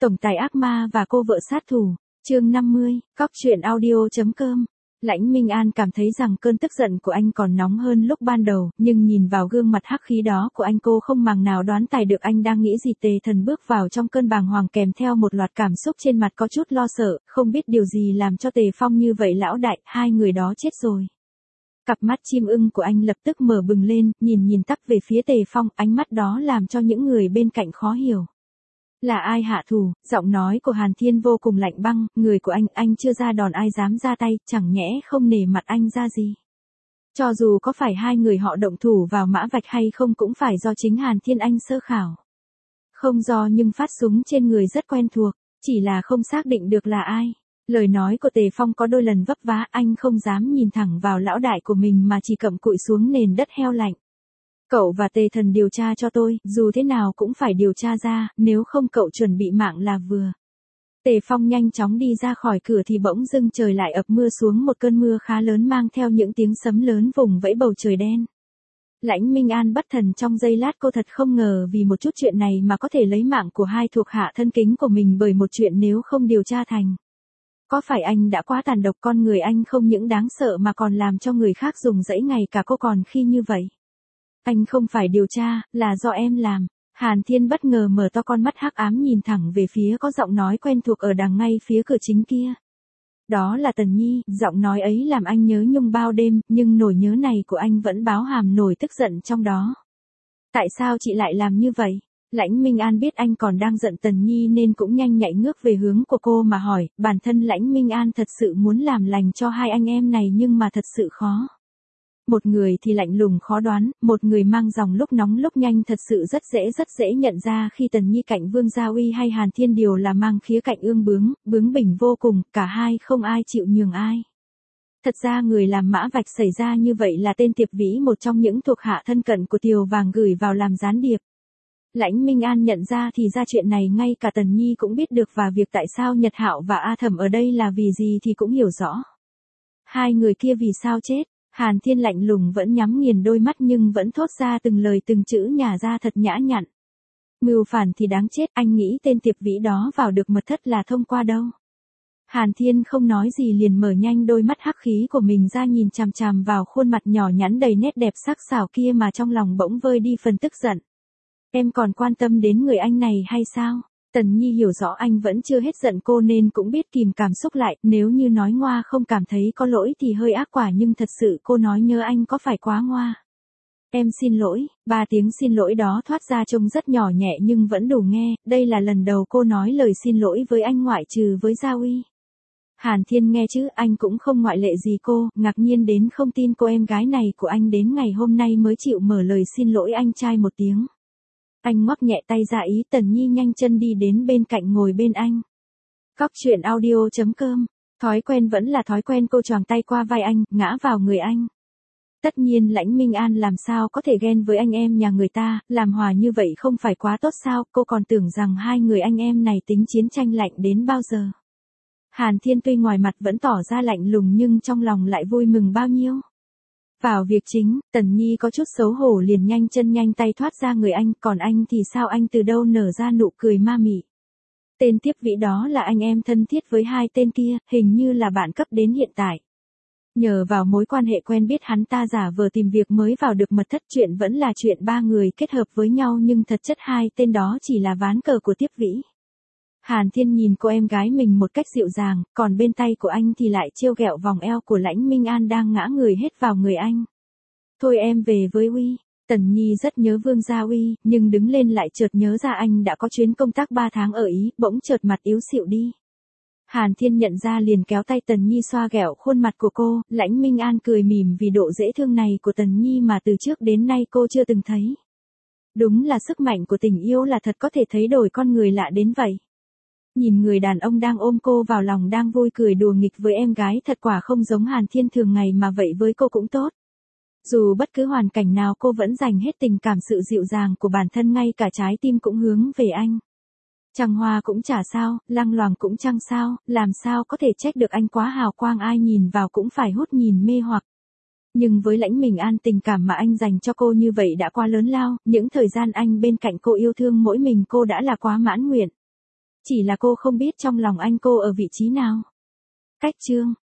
Tổng tài ác ma và cô vợ sát thủ, chương 50, Cóc truyện audio.com. Lãnh Minh An cảm thấy rằng cơn tức giận của anh còn nóng hơn lúc ban đầu, nhưng nhìn vào gương mặt hắc khí đó của anh cô không màng nào đoán tài được anh đang nghĩ gì. Tề Thần bước vào trong cơn bàng hoàng kèm theo một loạt cảm xúc trên mặt có chút lo sợ, không biết điều gì làm cho Tề Phong như vậy. Lão đại, hai người đó chết rồi. Cặp mắt chim ưng của anh lập tức mở bừng lên, nhìn tắp về phía Tề Phong, ánh mắt đó làm cho những người bên cạnh khó hiểu. Là ai hạ thủ? Giọng nói của Hàn Thiên vô cùng lạnh băng, người của anh chưa ra đòn ai dám ra tay, chẳng nhẽ không nể mặt anh ra gì. Cho dù có phải hai người họ động thủ vào Mã Vạch hay không cũng phải do chính Hàn Thiên anh sơ khảo. Không do nhưng phát súng trên người rất quen thuộc, chỉ là không xác định được là ai. Lời nói của Tề Phong có đôi lần vấp vá, anh không dám nhìn thẳng vào lão đại của mình mà chỉ cặm cụi xuống nền đất heo lạnh. Cậu và Tề Thần điều tra cho tôi, dù thế nào cũng phải điều tra ra, nếu không cậu chuẩn bị mạng là vừa. Tề Phong nhanh chóng đi ra khỏi cửa thì bỗng dưng trời lại ập mưa xuống, một cơn mưa khá lớn mang theo những tiếng sấm lớn vùng vẫy bầu trời đen. Lãnh Minh An bất thần trong giây lát, cô thật không ngờ vì một chút chuyện này mà có thể lấy mạng của hai thuộc hạ thân kính của mình bởi một chuyện nếu không điều tra thành. Có phải anh đã quá tàn độc? Con người anh không những đáng sợ mà còn làm cho người khác dùng dẫy ngày cả cô còn khi như vậy. Anh không phải điều tra, là do em làm. Hàn Thiên bất ngờ mở to con mắt hắc ám nhìn thẳng về phía có giọng nói quen thuộc ở đằng ngay phía cửa chính kia. Đó là Tần Nhi, giọng nói ấy làm anh nhớ nhung bao đêm, nhưng nỗi nhớ này của anh vẫn báo hàm nổi tức giận trong đó. Tại sao chị lại làm như vậy? Lãnh Minh An biết anh còn đang giận Tần Nhi nên cũng nhanh nhạy ngước về hướng của cô mà hỏi, bản thân Lãnh Minh An thật sự muốn làm lành cho hai anh em này nhưng mà thật sự khó. Một người thì lạnh lùng khó đoán, một người mang dòng lúc nóng lúc nhanh, thật sự rất dễ nhận ra khi Tần Nhi cạnh Vương Gia Uy hay Hàn Thiên đều là mang khía cạnh ương bướng bỉnh vô cùng, cả hai không ai chịu nhường ai. Thật ra người làm Mã Vạch xảy ra như vậy là tên Tiệp Vĩ, một trong những thuộc hạ thân cận của Tiều Vàng gửi vào làm gián điệp. Lãnh Minh An nhận ra thì ra chuyện này ngay cả Tần Nhi cũng biết được, và việc tại sao Nhật Hạo và A Thẩm ở đây là vì gì thì cũng hiểu rõ. Hai người kia vì sao chết? Hàn Thiên lạnh lùng vẫn nhắm nghiền đôi mắt nhưng vẫn thốt ra từng lời từng chữ nhả ra thật nhã nhặn. Mưu phản thì đáng chết, anh nghĩ tên Tiệp Vĩ đó vào được mật thất là thông qua đâu? Hàn Thiên không nói gì liền mở nhanh đôi mắt hắc khí của mình ra nhìn chằm chằm vào khuôn mặt nhỏ nhắn đầy nét đẹp sắc sảo kia mà trong lòng bỗng vơi đi phần tức giận. Em còn quan tâm đến người anh này hay sao? Tần Nhi hiểu rõ anh vẫn chưa hết giận cô nên cũng biết kìm cảm xúc lại, nếu như nói ngoa không cảm thấy có lỗi thì hơi ác quả, nhưng thật sự cô nói nhớ anh có phải quá ngoa. Em xin lỗi, 3 tiếng xin lỗi đó thoát ra trông rất nhỏ nhẹ nhưng vẫn đủ nghe, đây là lần đầu cô nói lời xin lỗi với anh ngoại trừ với Gia Uy. Hàn Thiên nghe chứ, anh cũng không ngoại lệ gì. Cô ngạc nhiên đến không tin cô em gái này của anh đến ngày hôm nay mới chịu mở lời xin lỗi anh trai một tiếng. Anh ngoắc nhẹ tay ra ý. Tần Nhi nhanh chân đi đến bên cạnh ngồi bên anh. Cóc truyện audio.com. Thói quen vẫn là thói quen, cô choàng tay qua vai anh, ngã vào người anh. Tất nhiên Lãnh Minh An làm sao có thể ghen với anh em nhà người ta, làm hòa như vậy không phải quá tốt sao? Cô còn tưởng rằng hai người anh em này tính chiến tranh lạnh đến bao giờ. Hàn Thiên tuy ngoài mặt vẫn tỏ ra lạnh lùng nhưng trong lòng lại vui mừng bao nhiêu. Vào việc chính, Tần Nhi có chút xấu hổ liền nhanh chân nhanh tay thoát ra người anh, còn anh thì sao? Anh từ đâu nở ra nụ cười ma mị. Tên Tiệp Vĩ đó là anh em thân thiết với hai tên kia, hình như là bạn cấp đến hiện tại. Nhờ vào mối quan hệ quen biết hắn ta giả vờ tìm việc mới vào được mật thất, chuyện vẫn là chuyện ba người kết hợp với nhau nhưng thật chất hai tên đó chỉ là ván cờ của Tiệp Vĩ. Hàn Thiên nhìn cô em gái mình một cách dịu dàng, còn bên tay của anh thì lại trêu ghẹo vòng eo của Lãnh Minh An đang ngã người hết vào người anh. Thôi em về với Uy. Tần Nhi rất nhớ Vương Gia Uy, nhưng đứng lên lại chợt nhớ ra anh đã có chuyến công tác 3 tháng ở Ý, bỗng chợt mặt yếu xịu đi. Hàn Thiên nhận ra liền kéo tay Tần Nhi xoa ghẹo khuôn mặt của cô. Lãnh Minh An cười mỉm vì độ dễ thương này của Tần Nhi mà từ trước đến nay cô chưa từng thấy. Đúng là sức mạnh của tình yêu là thật có thể thấy đổi con người lạ đến vậy. Nhìn người đàn ông đang ôm cô vào lòng đang vui cười đùa nghịch với em gái thật quả không giống Hàn Thiên thường ngày mà vậy với cô cũng tốt. Dù bất cứ hoàn cảnh nào cô vẫn dành hết tình cảm, sự dịu dàng của bản thân, ngay cả trái tim cũng hướng về anh. Trăng hoa cũng chả sao, lăng loàng cũng chẳng sao, làm sao có thể trách được anh quá hào quang, ai nhìn vào cũng phải hút nhìn mê hoặc. Nhưng với Lãnh Minh An, tình cảm mà anh dành cho cô như vậy đã quá lớn lao, những thời gian anh bên cạnh cô yêu thương mỗi mình cô đã là quá mãn nguyện. Chỉ là cô không biết trong lòng anh cô ở vị trí nào. Cách chương